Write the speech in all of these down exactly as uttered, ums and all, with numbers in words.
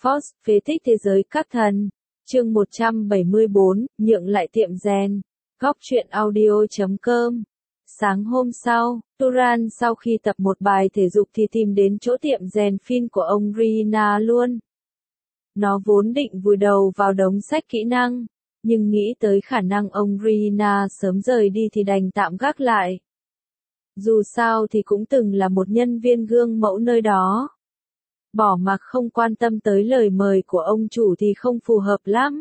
Force, phế tích thế giới các thần. Chương một trăm bảy mươi bốn, nhượng lại tiệm rèn. Góc truyện audio chấm com. Sáng hôm sau, Turan sau khi tập một bài thể dục thì tìm đến chỗ tiệm rèn phim của ông Rina luôn. Nó vốn định vùi đầu vào đống sách kỹ năng, nhưng nghĩ tới khả năng ông Rina sớm rời đi thì đành tạm gác lại. Dù sao thì cũng từng là một nhân viên gương mẫu nơi đó. Bỏ mặc không quan tâm tới lời mời của ông chủ thì không phù hợp lắm.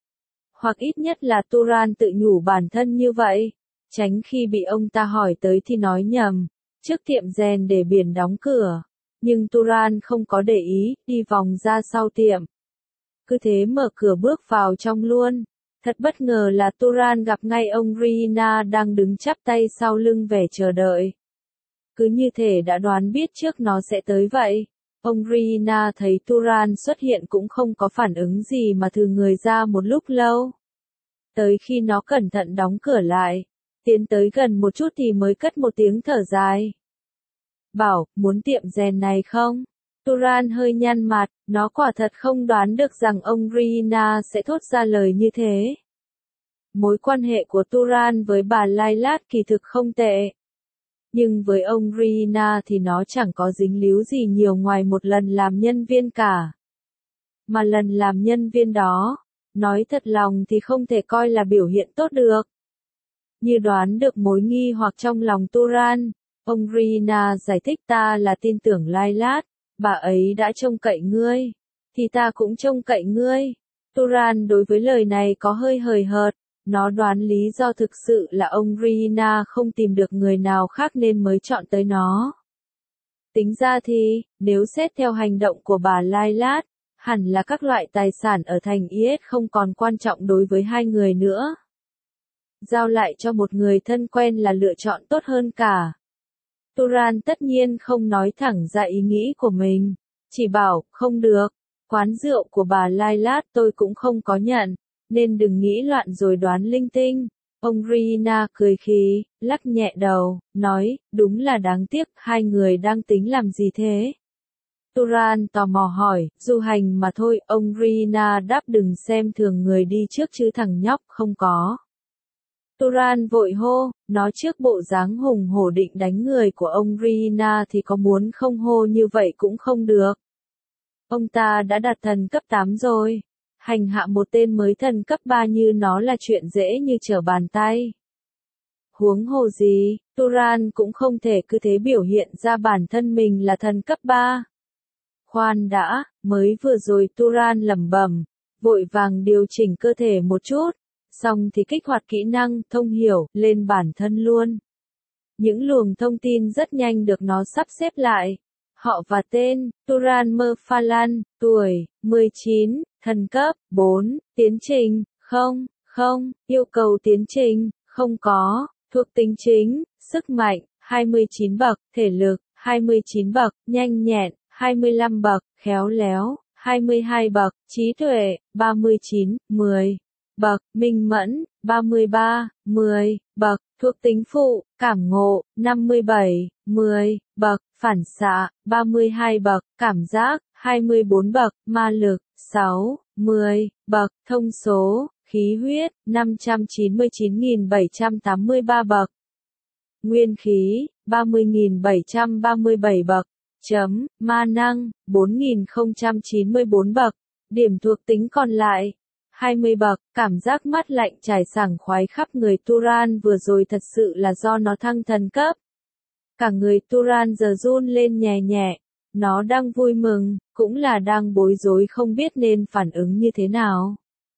Hoặc ít nhất là Turan tự nhủ bản thân như vậy, tránh khi bị ông ta hỏi tới thì nói nhầm, trước tiệm rèn để biển đóng cửa. Nhưng Turan không có để ý, đi vòng ra sau tiệm. Cứ thế mở cửa bước vào trong luôn. Thật bất ngờ là Turan gặp ngay ông Rina đang đứng chắp tay sau lưng vẻ chờ đợi. Cứ như thể đã đoán biết trước nó sẽ tới vậy. Ông Rina thấy Turan xuất hiện cũng không có phản ứng gì mà thừ người ra một lúc lâu. Tới khi nó cẩn thận đóng cửa lại, tiến tới gần một chút thì mới cất một tiếng thở dài. Bảo, muốn tiệm rèn này không? Turan hơi nhăn mặt, nó quả thật không đoán được rằng ông Rina sẽ thốt ra lời như thế. Mối quan hệ của Turan với bà Lailat kỳ thực không tệ. Nhưng với ông Rina thì nó chẳng có dính líu gì nhiều ngoài một lần làm nhân viên cả. Mà lần làm nhân viên đó, nói thật lòng thì không thể coi là biểu hiện tốt được. Như đoán được mối nghi hoặc trong lòng Turan, ông Rina giải thích ta là tin tưởng Lailat, bà ấy đã trông cậy ngươi, thì ta cũng trông cậy ngươi. Turan đối với lời này có hơi hời hợt. Nó đoán lý do thực sự là ông Rina không tìm được người nào khác nên mới chọn tới nó. Tính ra thì, nếu xét theo hành động của bà Lailat, hẳn là các loại tài sản ở thành i ét không còn quan trọng đối với hai người nữa. Giao lại cho một người thân quen là lựa chọn tốt hơn cả. Turan tất nhiên không nói thẳng ra ý nghĩ của mình, chỉ bảo, không được, quán rượu của bà Lailat tôi cũng không có nhận. Nên đừng nghĩ loạn rồi đoán linh tinh. Ông Rina cười khí, lắc nhẹ đầu, nói, đúng là đáng tiếc, hai người đang tính làm gì thế? Turan tò mò hỏi, du hành mà thôi, ông Rina đáp đừng xem thường người đi trước chứ thằng nhóc, không có. Turan vội hô, nó trước bộ dáng hùng hổ định đánh người của ông Rina thì có muốn không hô như vậy cũng không được. Ông ta đã đạt thần cấp tám rồi. Hành hạ một tên mới thần cấp ba như nó là chuyện dễ như trở bàn tay. Huống hồ gì, Turan cũng không thể cứ thế biểu hiện ra bản thân mình là thần cấp ba. Khoan đã, mới vừa rồi Turan lẩm bẩm, vội vàng điều chỉnh cơ thể một chút, xong thì kích hoạt kỹ năng thông hiểu lên bản thân luôn. Những luồng thông tin rất nhanh được nó sắp xếp lại. Họ và tên, Turan Merphalan, tuổi, mười chín, thần cấp, bốn, tiến trình, không, không, yêu cầu tiến trình, không có, thuộc tính chính, sức mạnh, hai mươi chín bậc, thể lực, hai mươi chín bậc, nhanh nhẹn, hai mươi lăm bậc, khéo léo, hai mươi hai bậc, trí tuệ, ba mươi chín, mười bậc, minh mẫn, ba mươi ba, mười bậc, thuộc tính phụ, cảm ngộ, năm mươi bảy, mười bậc, phản xạ, ba mươi hai bậc, cảm giác, hai mươi bốn bậc, ma lực, sáu, mười bậc, thông số, khí huyết, năm trăm chín mươi chín nghìn bảy trăm tám mươi ba bậc, nguyên khí, ba mươi nghìn bảy trăm ba mươi bảy bậc, chấm, ma năng, bốn nghìn không trăm chín mươi bốn bậc, điểm thuộc tính còn lại, hai mươi bậc, cảm giác mát lạnh trải sảng khoái khắp người Turan vừa rồi thật sự là do nó thăng thần cấp. Cả người Turan giờ run lên nhẹ nhẹ, nó đang vui mừng, cũng là đang bối rối không biết nên phản ứng như thế nào.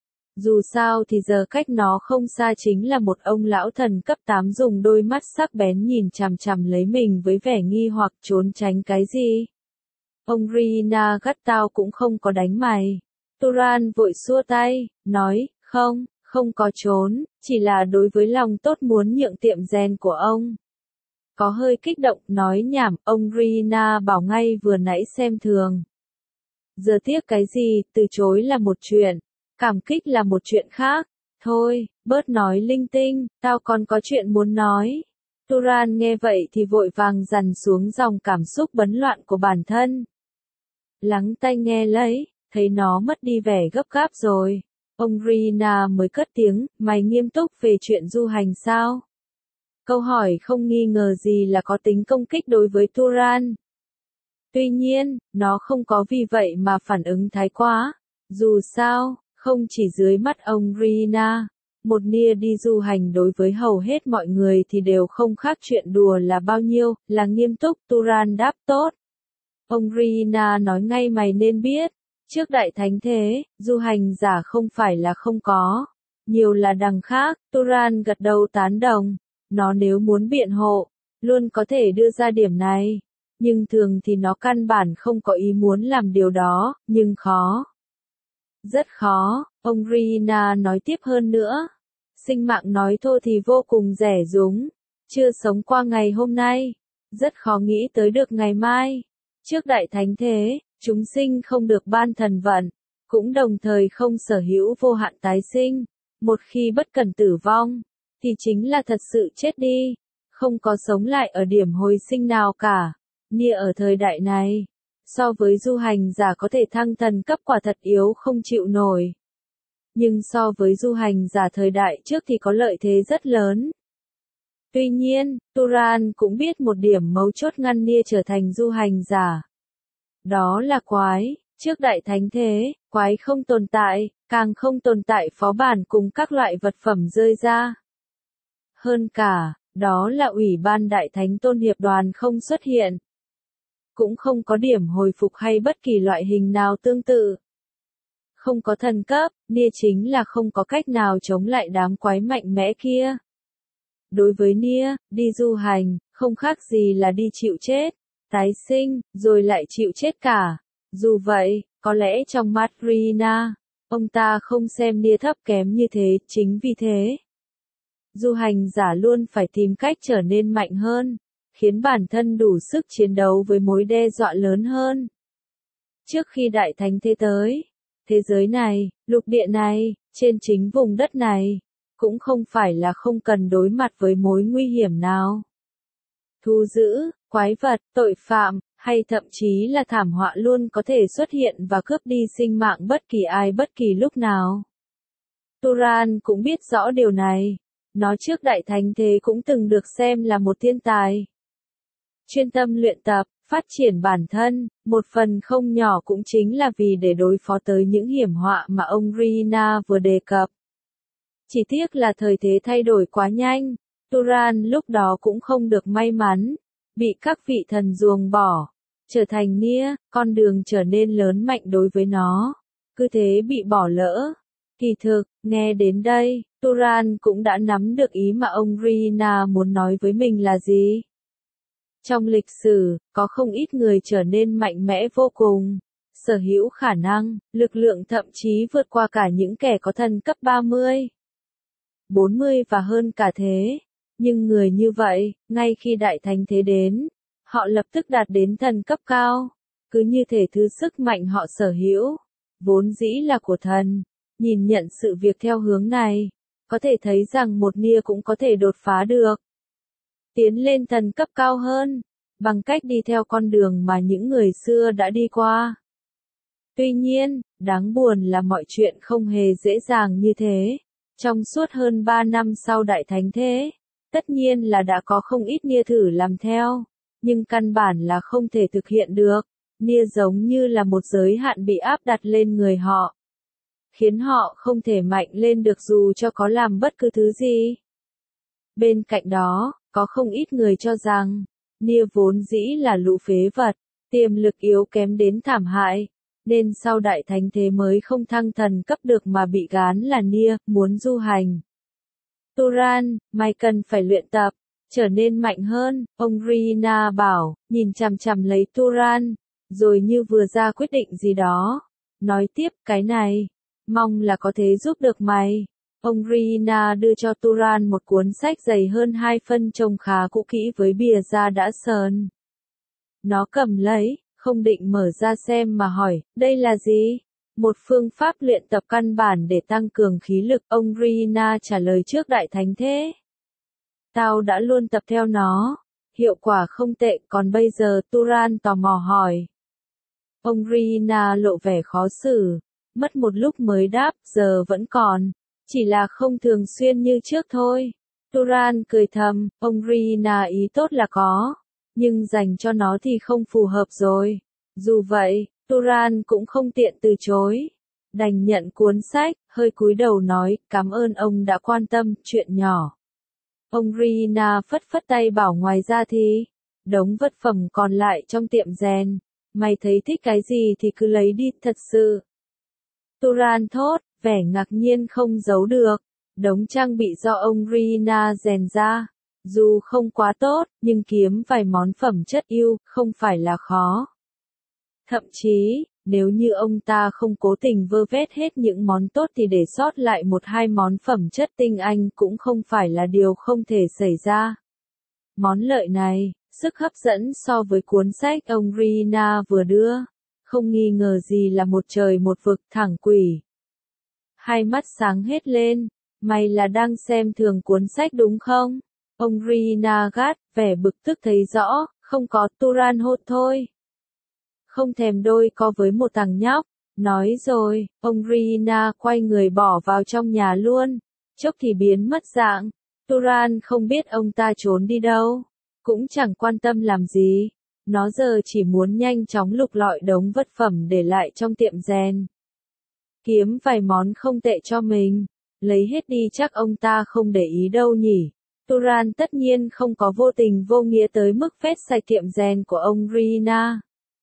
Dù sao thì giờ cách nó không xa chính là một ông lão thần cấp tám dùng đôi mắt sắc bén nhìn chằm chằm lấy mình với vẻ nghi hoặc trốn tránh cái gì. Ông Rina gắt tao cũng không có đánh mày. Turan vội xua tay, nói, không, không có trốn, chỉ là đối với lòng tốt muốn nhượng tiệm rèn của ông. Có hơi kích động, nói nhảm, ông Rina bảo ngay vừa nãy xem thường. Giờ tiếc cái gì, từ chối là một chuyện, cảm kích là một chuyện khác. Thôi, bớt nói linh tinh, tao còn có chuyện muốn nói. Turan nghe vậy thì vội vàng dằn xuống dòng cảm xúc bấn loạn của bản thân. Lắng tai nghe lấy, thấy nó mất đi vẻ gấp gáp rồi. Ông Rina mới cất tiếng, mày nghiêm túc về chuyện du hành sao? Câu hỏi không nghi ngờ gì là có tính công kích đối với Turan. Tuy nhiên, nó không có vì vậy mà phản ứng thái quá. Dù sao, không chỉ dưới mắt ông Rina, một nia đi du hành đối với hầu hết mọi người thì đều không khác chuyện đùa là bao nhiêu, là nghiêm túc. Turan đáp tốt. Ông Rina nói ngay mày nên biết, trước đại thánh thế, du hành giả không phải là không có, nhiều là đằng khác. Turan gật đầu tán đồng, nó nếu muốn biện hộ, luôn có thể đưa ra điểm này, nhưng thường thì nó căn bản không có ý muốn làm điều đó, nhưng khó. Rất khó, ông Rina nói tiếp hơn nữa. Sinh mạng nói thô thì vô cùng rẻ rúng, chưa sống qua ngày hôm nay, rất khó nghĩ tới được ngày mai. Trước đại thánh thế, chúng sinh không được ban thần vận, cũng đồng thời không sở hữu vô hạn tái sinh. Một khi bất cần tử vong, thì chính là thật sự chết đi, không có sống lại ở điểm hồi sinh nào cả. Nia ở thời đại này, so với du hành giả có thể thăng thần cấp quả thật yếu không chịu nổi. Nhưng so với du hành giả thời đại trước thì có lợi thế rất lớn. Tuy nhiên, Turan cũng biết một điểm mấu chốt ngăn Nia trở thành du hành giả. Đó là quái. Trước đại thánh thế, quái không tồn tại, càng không tồn tại phó bản cùng các loại vật phẩm rơi ra. Hơn cả, đó là ủy ban đại thánh tôn hiệp đoàn không xuất hiện. Cũng không có điểm hồi phục hay bất kỳ loại hình nào tương tự. Không có thần cấp, Nia chính là không có cách nào chống lại đám quái mạnh mẽ kia. Đối với Nia, đi du hành, không khác gì là đi chịu chết, tái sinh, rồi lại chịu chết cả. Dù vậy, có lẽ trong mắt Rina, ông ta không xem Nia thấp kém như thế, chính vì thế. Du hành giả luôn phải tìm cách trở nên mạnh hơn, khiến bản thân đủ sức chiến đấu với mối đe dọa lớn hơn. Trước khi đại thánh thế tới, thế giới này, lục địa này, trên chính vùng đất này, cũng không phải là không cần đối mặt với mối nguy hiểm nào. Thú dữ, quái vật, tội phạm, hay thậm chí là thảm họa luôn có thể xuất hiện và cướp đi sinh mạng bất kỳ ai bất kỳ lúc nào. Turan cũng biết rõ điều này. Nó trước đại thánh thế cũng từng được xem là một thiên tài. Chuyên tâm luyện tập, phát triển bản thân, một phần không nhỏ cũng chính là vì để đối phó tới những hiểm họa mà ông Rina vừa đề cập. Chỉ tiếc là thời thế thay đổi quá nhanh, Turan lúc đó cũng không được may mắn, bị các vị thần ruồng bỏ, trở thành Nia, con đường trở nên lớn mạnh đối với nó, cứ thế bị bỏ lỡ. Kỳ thực, nghe đến đây, Turan cũng đã nắm được ý mà ông Rina muốn nói với mình là gì. Trong lịch sử, có không ít người trở nên mạnh mẽ vô cùng, sở hữu khả năng, lực lượng thậm chí vượt qua cả những kẻ có thần cấp ba mươi, bốn mươi và hơn cả thế. Nhưng người như vậy, ngay khi đại thánh thế đến, họ lập tức đạt đến thần cấp cao. Cứ như thể thứ sức mạnh họ sở hữu, vốn dĩ là của thần. Nhìn nhận sự việc theo hướng này, có thể thấy rằng một Nia cũng có thể đột phá được. Tiến lên thần cấp cao hơn, bằng cách đi theo con đường mà những người xưa đã đi qua. Tuy nhiên, đáng buồn là mọi chuyện không hề dễ dàng như thế. Trong suốt hơn ba năm sau đại thánh thế, tất nhiên là đã có không ít Nia thử làm theo, nhưng căn bản là không thể thực hiện được. Nia giống như là một giới hạn bị áp đặt lên người họ, khiến họ không thể mạnh lên được dù cho có làm bất cứ thứ gì. Bên cạnh đó, có không ít người cho rằng, Nia vốn dĩ là lũ phế vật, tiềm lực yếu kém đến thảm hại, nên sau đại thánh thế mới không thăng thần cấp được mà bị gán là Nia, muốn du hành. Turan, mày cần phải luyện tập, trở nên mạnh hơn, ông Rina bảo, nhìn chằm chằm lấy Turan, rồi như vừa ra quyết định gì đó. Nói tiếp, cái này, mong là có thể giúp được mày. Ông Rina đưa cho Turan một cuốn sách dày hơn hai phân trông khá cũ kỹ với bìa da đã sờn. Nó cầm lấy, không định mở ra xem mà hỏi, đây là gì? Một phương pháp luyện tập căn bản để tăng cường khí lực, ông Rina trả lời trước đại thánh thế. Tao đã luôn tập theo nó, hiệu quả không tệ, còn bây giờ Turan tò mò hỏi. Ông Rina lộ vẻ khó xử, mất một lúc mới đáp, giờ vẫn còn, chỉ là không thường xuyên như trước thôi. Turan cười thầm, ông Rina ý tốt là có, nhưng dành cho nó thì không phù hợp rồi. Dù vậy, Turan cũng không tiện từ chối, đành nhận cuốn sách, hơi cúi đầu nói, cảm ơn ông đã quan tâm, chuyện nhỏ. Ông Rina phất phất tay bảo ngoài ra thì, đống vật phẩm còn lại trong tiệm rèn, mày thấy thích cái gì thì cứ lấy đi, thật sự. Turan thốt, vẻ ngạc nhiên không giấu được, đống trang bị do ông Rina rèn ra, dù không quá tốt, nhưng kiếm vài món phẩm chất yêu, không phải là khó. Thậm chí, nếu như ông ta không cố tình vơ vét hết những món tốt thì để sót lại một hai món phẩm chất tinh anh cũng không phải là điều không thể xảy ra. Món lợi này, sức hấp dẫn so với cuốn sách ông Rina vừa đưa, không nghi ngờ gì là một trời một vực, thẳng quỷ. Hai mắt sáng hết lên, mày là đang xem thường cuốn sách đúng không? Ông Rina gắt, vẻ bực tức thấy rõ, không có, Turan hốt thôi. Không thèm đôi co với một thằng nhóc, nói rồi, ông Rina quay người bỏ vào trong nhà luôn, chốc thì biến mất dạng. Turan không biết ông ta trốn đi đâu, cũng chẳng quan tâm làm gì, nó giờ chỉ muốn nhanh chóng lục lọi đống vật phẩm để lại trong tiệm rèn. Kiếm vài món không tệ cho mình, lấy hết đi chắc ông ta không để ý đâu nhỉ. Turan tất nhiên không có vô tình vô nghĩa tới mức phét sạch tiệm rèn của ông Rina.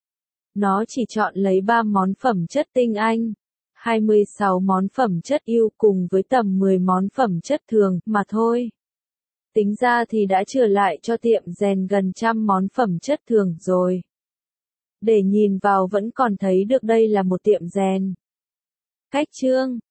Nó chỉ chọn lấy ba món phẩm chất tinh anh, hai mươi sáu món phẩm chất yêu cùng với tầm mười món phẩm chất thường mà thôi. Tính ra thì đã trừ lại cho tiệm rèn gần trăm món phẩm chất thường rồi. Để nhìn vào vẫn còn thấy được đây là một tiệm rèn. Cách chương